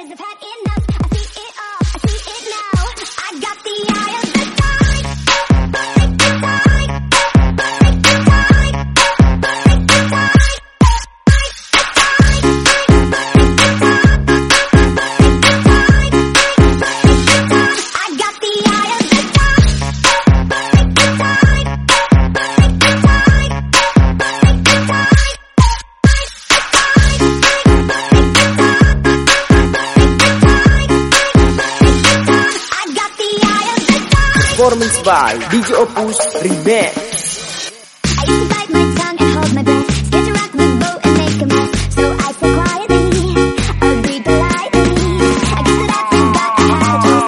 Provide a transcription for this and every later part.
'cause I've had enough. I see it all, I see it now. I got the eye of the time. Performance by DJ Opus Remix. I used to bite my tongue and hold my breath, scared to rock the boat and make a mess. So I said quietly, agreed politely. I guess that I forgot I had a choice.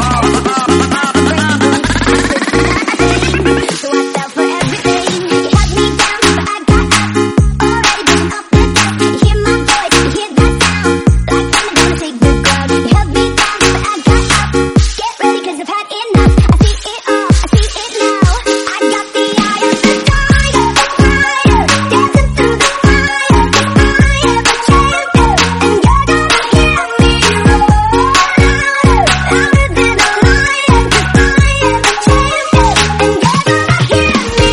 So I fell for everything. You held me down, but I got up. Already been off the deck. You hear my voice, you hear that sound. Like thunder gonna take the ground. You held me down, but I got up. Get ready 'cause I've had enough. I see it all, I see it now. I got the eye of the tiger, dancing through the fire. 'Cause I am a champion, and you're gonna hear me roar louder than a lion. 'Cause I am a champion, and you're gonna hear me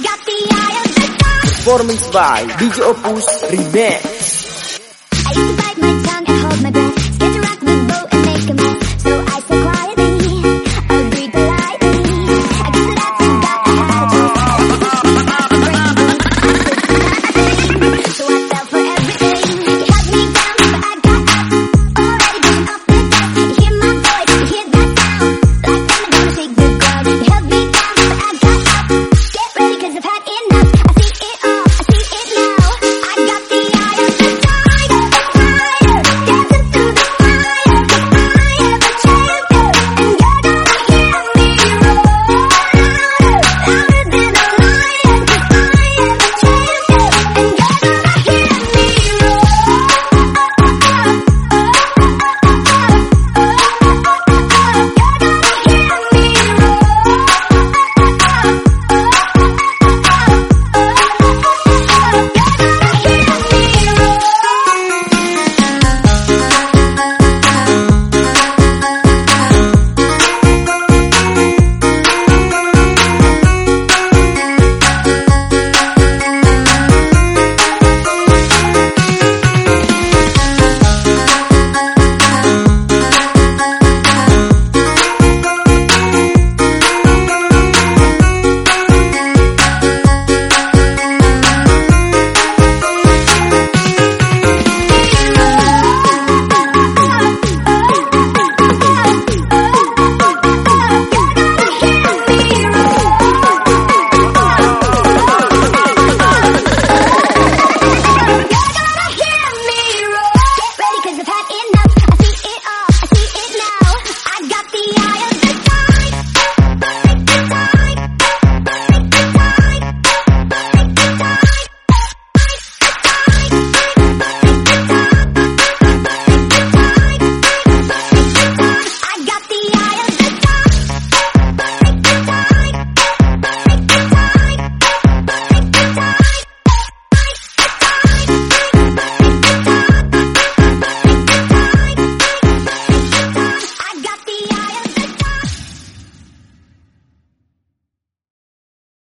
Performance by DJ Opus Remix. I used to bite